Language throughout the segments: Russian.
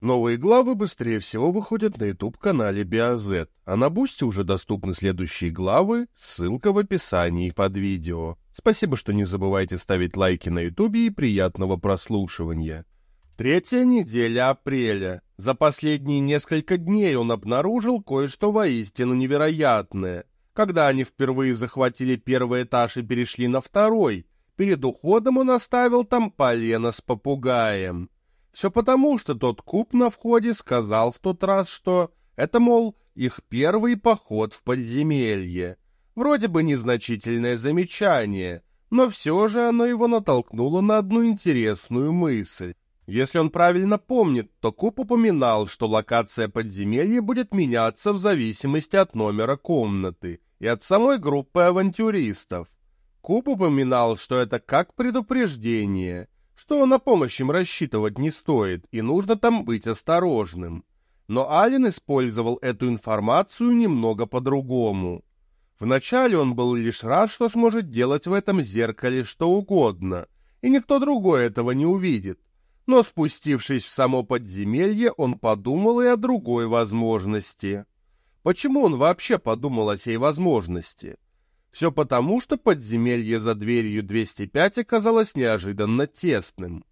Новые главы быстрее всего выходят на YouTube-канале BioZ, а на Бусти уже доступны следующие главы, ссылка в описании под видео. Спасибо, что не забывайте ставить лайки на YouTube и приятного прослушивания. Третья неделя апреля. За последние несколько дней он обнаружил кое-что воистину невероятное. Когда они впервые захватили первый этаж и перешли на второй, перед уходом он оставил там полено с попугаем. Все потому, что тот куб на входе сказал в тот раз, что это, мол, их первый поход в подземелье. Вроде бы незначительное замечание, но все же оно его натолкнуло на одну интересную мысль. Если он правильно помнит, то куб упоминал, что локация подземелья будет меняться в зависимости от номера комнаты и от самой группы авантюристов. Куб упоминал, что это как предупреждение, что на помощь им рассчитывать не стоит, и нужно там быть осторожным. Но Ален использовал эту информацию немного по-другому. Вначале он был лишь рад, что сможет делать в этом зеркале что угодно, и никто другой этого не увидит. Но спустившись в само подземелье, он подумал и о другой возможности. Почему он вообще подумал о сей возможности? Все потому, что подземелье за дверью 205 оказалось неожиданно тесным.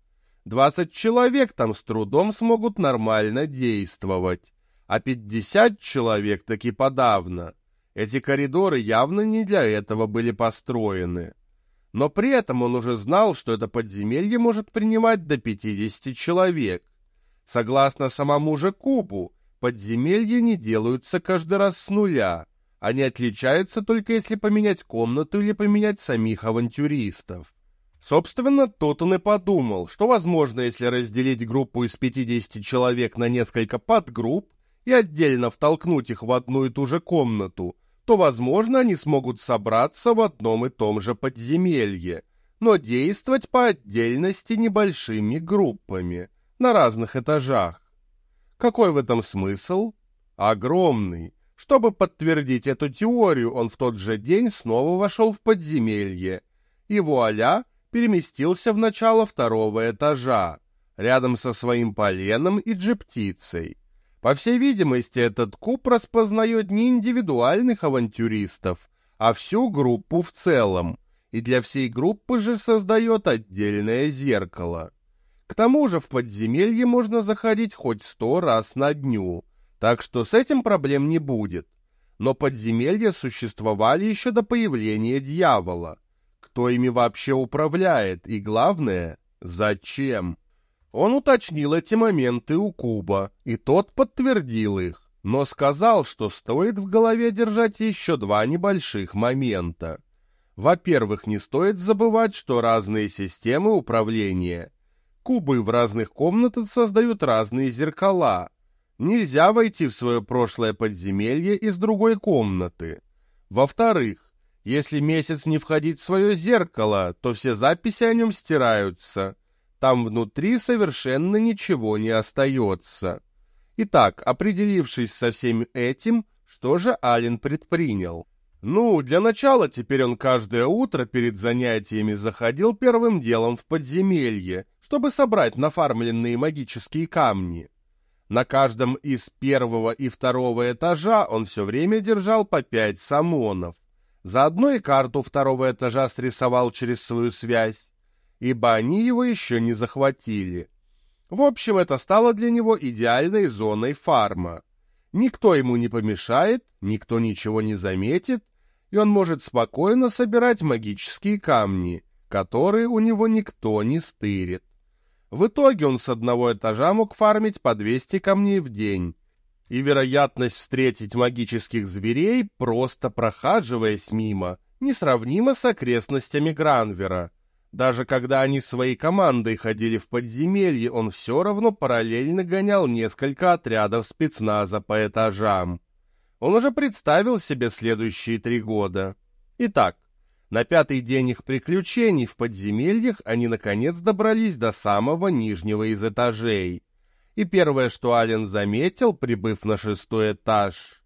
20 человек там с трудом смогут нормально действовать, а 50 человек таки подавно. Эти коридоры явно не для этого были построены. Но при этом он уже знал, что это подземелье может принимать до 50 человек. Согласно самому же кубу, подземелья не делаются каждый раз с нуля. Они отличаются только если поменять комнату или поменять самих авантюристов. Собственно, тут он и подумал, что возможно, если разделить группу из 50 человек на несколько подгрупп и отдельно втолкнуть их в одну и ту же комнату, то, возможно, они смогут собраться в одном и том же подземелье, но действовать по отдельности небольшими группами, на разных этажах. Какой в этом смысл? Огромный. Чтобы подтвердить эту теорию, он в тот же день снова вошел в подземелье, и вуаля, переместился в начало второго этажа, рядом со своим поленом и джиптицей. По всей видимости, этот куб распознает не индивидуальных авантюристов, а всю группу в целом, и для всей группы же создает отдельное зеркало. К тому же в подземелье можно заходить хоть 100 раз на дню, так что с этим проблем не будет. Но подземелья существовали еще до появления дьявола. Кто ими вообще управляет и, главное, зачем? Он уточнил эти моменты у куба, и тот подтвердил их, но сказал, что стоит в голове держать еще два небольших момента. Во-первых, не стоит забывать, что разные системы управления. Кубы в разных комнатах создают разные зеркала. Нельзя войти в свое прошлое подземелье из другой комнаты. Во-вторых, если месяц не входить в свое зеркало, то все записи о нем стираются. Там внутри совершенно ничего не остается. Итак, определившись со всем этим, что же Ален предпринял? Для начала теперь он каждое утро перед занятиями заходил первым делом в подземелье, чтобы собрать нафармленные магические камни. На каждом из первого и второго этажа он все время держал по 5 самонов. Заодно и карту второго этажа срисовал через свою связь, ибо они его еще не захватили. В общем, это стало для него идеальной зоной фарма. Никто ему не помешает, никто ничего не заметит, и он может спокойно собирать магические камни, которые у него никто не стырит. В итоге он с одного этажа мог фармить по 200 камней в день, и вероятность встретить магических зверей, просто прохаживаясь мимо, несравнима с окрестностями Гранвера. Даже когда они своей командой ходили в подземелье, он все равно параллельно гонял несколько отрядов спецназа по этажам. Он уже представил себе следующие 3 года. Итак, на 5-й день их приключений в подземельях они наконец добрались до самого нижнего из этажей. И первое, что Ален заметил, прибыв на 6-й этаж...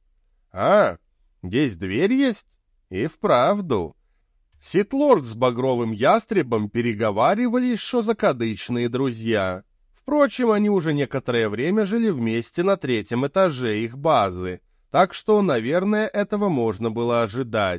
здесь дверь есть? И вправду. Ситлорд с багровым ястребом переговаривались, что закадычные друзья. В Впрочем, они уже некоторое время жили вместе на 3-м этаже их базы, так что, наверное, этого можно было ожидать.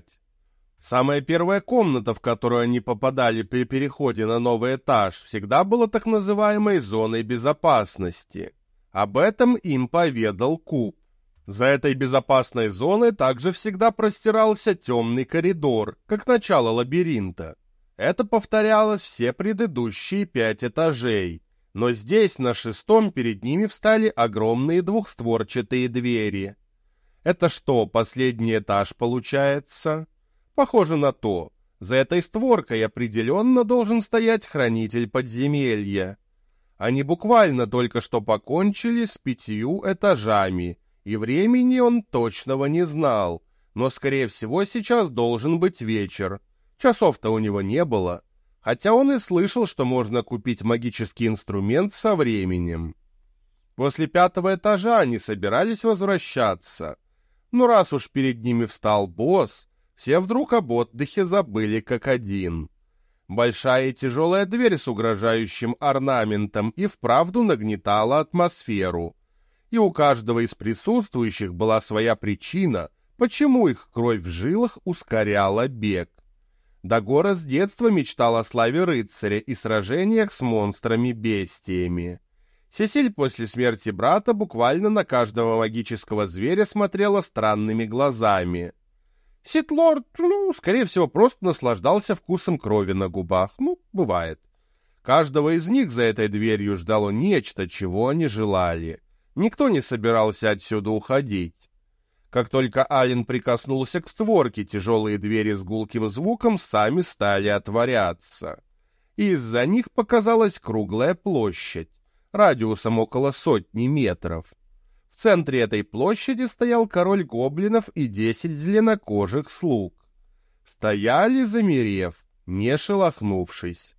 Самая первая комната, в которую они попадали при переходе на новый этаж, всегда была так называемой зоной безопасности. Об этом им поведал Куб. За этой безопасной зоной также всегда простирался темный коридор, как начало лабиринта. Это повторялось все предыдущие 5 этажей, но здесь, на 6-м, перед ними встали огромные двухстворчатые двери. Это что, последний этаж получается? Похоже на то. За этой створкой определенно должен стоять хранитель подземелья. Они буквально только что покончили с 5 этажами, и времени он точного не знал, но, скорее всего, сейчас должен быть вечер. Часов-то у него не было, хотя он и слышал, что можно купить магический инструмент со временем. После 5-го этажа они собирались возвращаться, но раз уж перед ними встал босс, все вдруг об отдыхе забыли как один. Большая и тяжелая дверь с угрожающим орнаментом и вправду нагнетала атмосферу. И у каждого из присутствующих была своя причина, почему их кровь в жилах ускоряла бег. Дагора с детства мечтал о славе рыцаря и сражениях с монстрами-бестиями. Сесиль после смерти брата буквально на каждого магического зверя смотрела странными глазами. Сит-лорд, скорее всего, просто наслаждался вкусом крови на губах. Бывает. Каждого из них за этой дверью ждало нечто, чего они желали. Никто не собирался отсюда уходить. Как только Ален прикоснулся к створке, тяжелые двери с гулким звуком сами стали отворяться. Из-за них показалась круглая площадь, радиусом около 100 метров. В центре этой площади стоял король гоблинов и 10 зеленокожих слуг. Стояли, замерев, не шелохнувшись.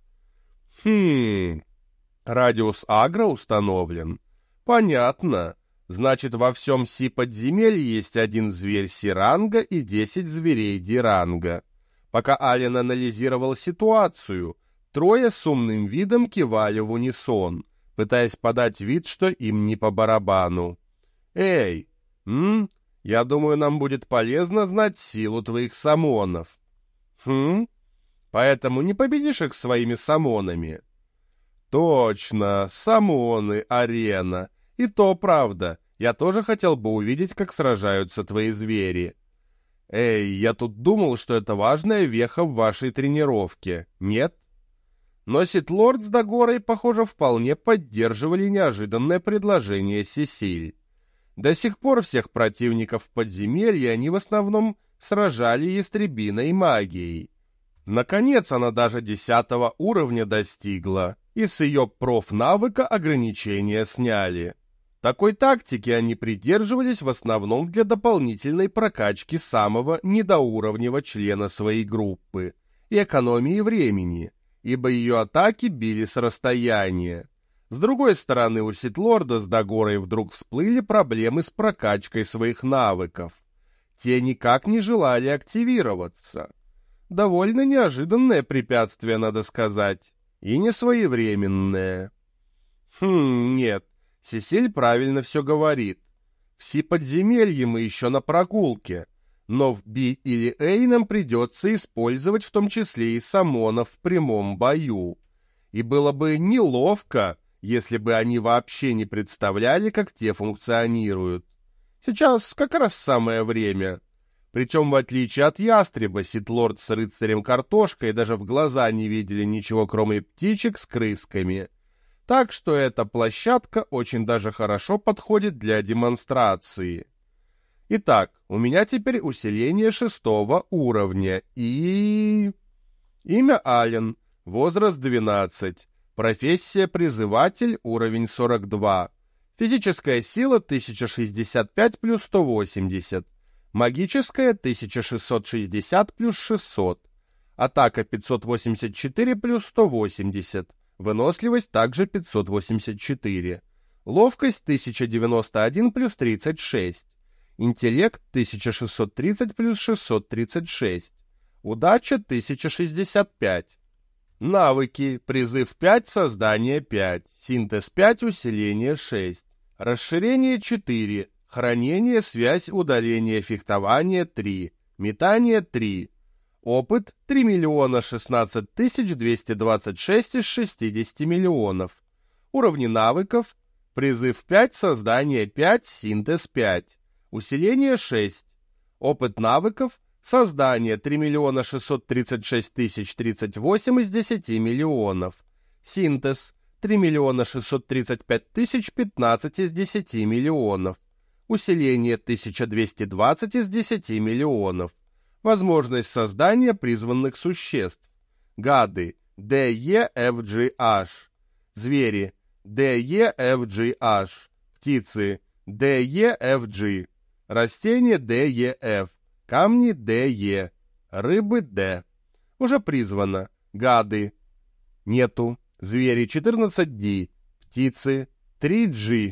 Радиус агро установлен. Понятно. Значит, во всем Си-подземелье есть один зверь Си-ранга и 10 зверей Ди-ранга. Пока Ален анализировал ситуацию, трое с умным видом кивали в унисон, пытаясь подать вид, что им не по барабану. «Эй, я думаю, нам будет полезно знать силу твоих самонов». Поэтому не победишь их своими самонами?» «Точно, самоны, арена. И то правда, я тоже хотел бы увидеть, как сражаются твои звери. Эй, я тут думал, что это важная веха в вашей тренировке, нет?» Но Сит-лорд с Дагорой, похоже, вполне поддерживали неожиданное предложение Сесиль. До сих пор всех противников в подземелье они в основном сражали ястребиной магией. Наконец она даже 10-го уровня достигла, и с ее профнавыка ограничения сняли. Такой тактики они придерживались в основном для дополнительной прокачки самого недоуровневого члена своей группы и экономии времени, ибо ее атаки били с расстояния. С другой стороны, у Сит-лорда с Дагорой вдруг всплыли проблемы с прокачкой своих навыков. Те никак не желали активироваться. Довольно неожиданное препятствие, надо сказать, и несвоевременное. Нет. Сесиль правильно все говорит. В Си-подземелье мы еще на прогулке, но в Би или Эй нам придется использовать в том числе и самонов в прямом бою. И было бы неловко, если бы они вообще не представляли, как те функционируют. Сейчас как раз самое время. Причем, в отличие от ястреба, Сит-лорд с рыцарем-картошкой даже в глаза не видели ничего, кроме птичек с крысками. Так что эта площадка очень даже хорошо подходит для демонстрации. Итак, у меня теперь усиление 6-го уровня и... Имя Ален, возраст 12, профессия призыватель, уровень 42, физическая сила 1065 плюс 180, магическая 1660 плюс 600, атака 584 плюс 180, выносливость также 584. Ловкость 1091 плюс 36. Интеллект 1630 плюс 636. Удача 1065. Навыки. Призыв 5, создание 5, синтез 5, усиление 6, расширение 4, хранение, связь, удаление, фехтование 3, метание 3. Опыт 3 016 226 из 60 миллионов. Уровни навыков. Призыв 5, создание 5, синтез 5, усиление 6. Опыт навыков. Создание 3 636 038 из 10 миллионов. Синтез 3 635 015 из 10 миллионов. Усиление 1220 из 10 миллионов. Возможность создания призванных существ. Гады DEFGH. Звери DEFGH. Птицы DEFG. Растения DEF. Камни DE. Рыбы D. Уже призвано. Гады. Нету. Звери 14D. Птицы 3G.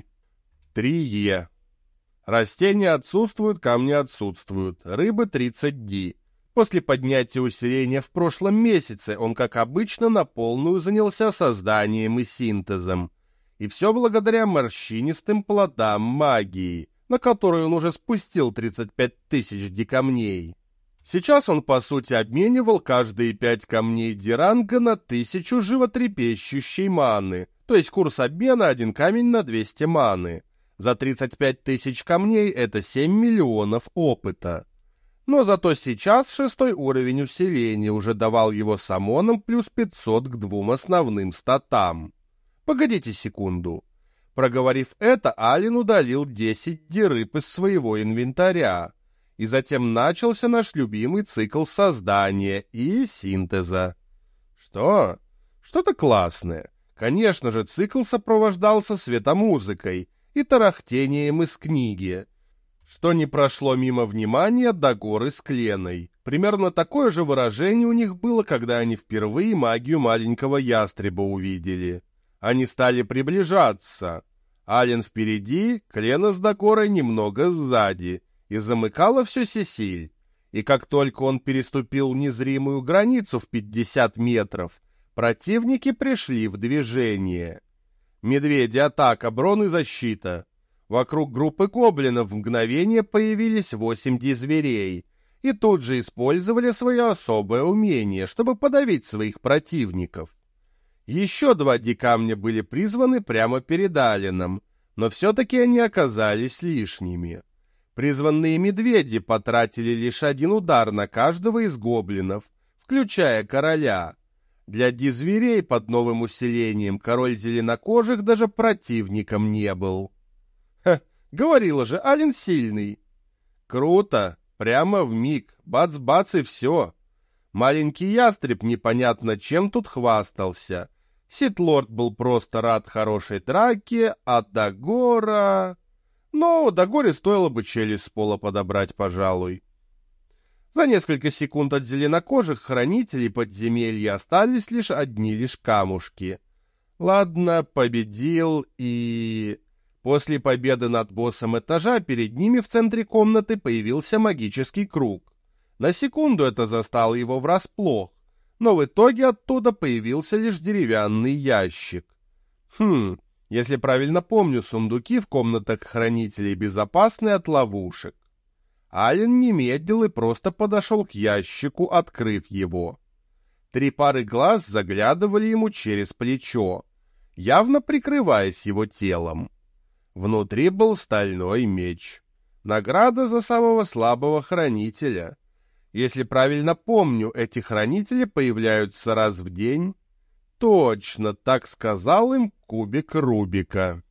3E. Растения отсутствуют, камни отсутствуют. Рыбы 30D. После поднятия усиления в прошлом месяце он, как обычно, на полную занялся созданием и синтезом. И все благодаря морщинистым плодам магии, на которые он уже спустил 35 000 дикамней. Сейчас он, по сути, обменивал каждые 5 камней Диранга на 1000 животрепещущей маны, то есть курс обмена 1 камень на 200 маны. За 35 000 камней это 7 миллионов опыта. Но зато сейчас 6-й уровень усиления уже давал его самоном плюс 500 к 2 основным статам. Погодите секунду. Проговорив это, Ален удалил 10 дирыб из своего инвентаря. И затем начался наш любимый цикл создания и синтеза. Что? Что-то классное. Конечно же, цикл сопровождался светомузыкой и тарахтением из книги, что не прошло мимо внимания Дагоры с Кленой. Примерно такое же выражение у них было, когда они впервые магию маленького ястреба увидели. Они стали приближаться. Ален впереди, Клена с Дагорой немного сзади, и замыкала все Сесиль. И как только он переступил незримую границу в 50 метров, противники пришли в движение. Медведи, атака, Брон и защита. Вокруг группы гоблинов в мгновение появились 8 зверей, и тут же использовали свое особое умение, чтобы подавить своих противников. Еще 2 дикамня были призваны прямо перед Аленом, но все-таки они оказались лишними. Призванные медведи потратили лишь 1 удар на каждого из гоблинов, включая короля. Для зверей под новым усилением король зеленокожих даже противником не был. Ха, говорила же, Ален сильный. Круто, прямо вмиг, бац-бац и все. Маленький ястреб непонятно чем тут хвастался. Ситлорд был просто рад хорошей драке, а Дагора... Но Дагоре стоило бы челюсть с пола подобрать, пожалуй. За несколько секунд от зеленокожих хранителей подземелья остались лишь одни лишь камушки. Ладно, победил и... После победы над боссом этажа перед ними в центре комнаты появился магический круг. На секунду это застало его врасплох, но в итоге оттуда появился лишь деревянный ящик. Если правильно помню, сундуки в комнатах хранителей безопасны от ловушек. Ален не медлил и просто подошел к ящику, открыв его. 3 пары глаз заглядывали ему через плечо, явно прикрываясь его телом. Внутри был стальной меч. Награда за самого слабого хранителя. Если правильно помню, эти хранители появляются раз в день. Точно, так сказал им кубик Рубика.